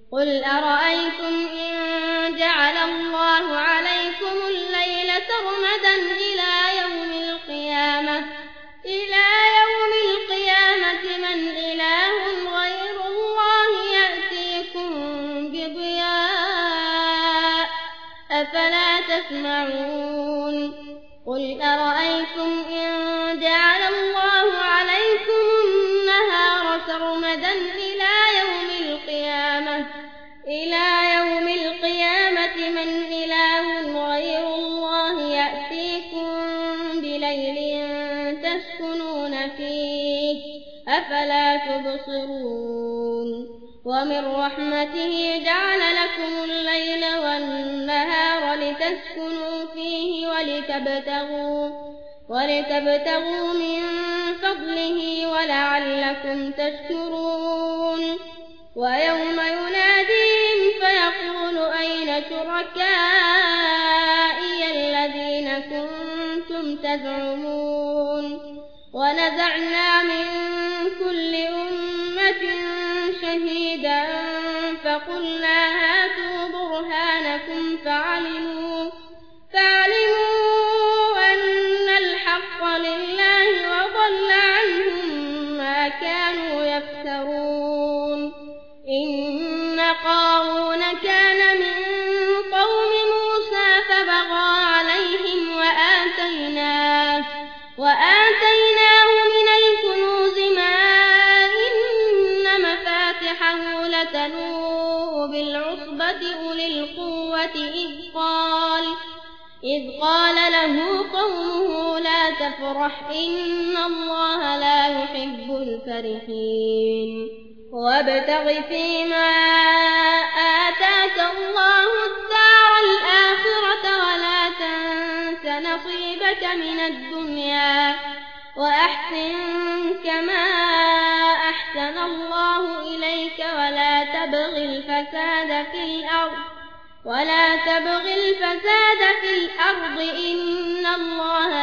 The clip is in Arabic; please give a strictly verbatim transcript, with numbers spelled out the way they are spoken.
قل أرأيتم إن جعل الله عليكم الليل سرمدا إلى يوم القيامة إلى يوم القيامة من إله غير الله يأتيكم بضياء أفلا تسمعون قل أرأيتم إن جعل الله عليكم النهار سرمدا إلى يوم القيامة إلى يوم القيامة من إله غير الله يأتيكم بليل تسكنون فيه أفلا تبصرون ومن رحمته جعل لكم الليل والنهار لتسكنوا فيه ولتبتغوا ولتبتغوا من فضله ولعلكم تشكرون ويوم يناديهم فيقول أين شركائي الذين كنتم تزعمون ونزعنا من كل أمة شهيدا فقلنا هاتوا برهانكم فعلموا فعلموا أن الحق لله وضل عنهم ما كانوا يفترون إن قارون كان من قوم موسى فبغى عليهم وآتيناه وآتيناه من الكنوز ما إن مفاتحه لتنوء بالعصبة أولي القوة إذ قال إذ قال له قومه لا تفرح إن الله لا يحب الفرحين وابتغ فيما آتاك الله الدار الآخرة ولا تنس نصيبك من الدنيا وأحسن كما أحسن الله إليك ولا تبغ الفساد في الأرض ولا تبغ الفساد في الأرض إن الله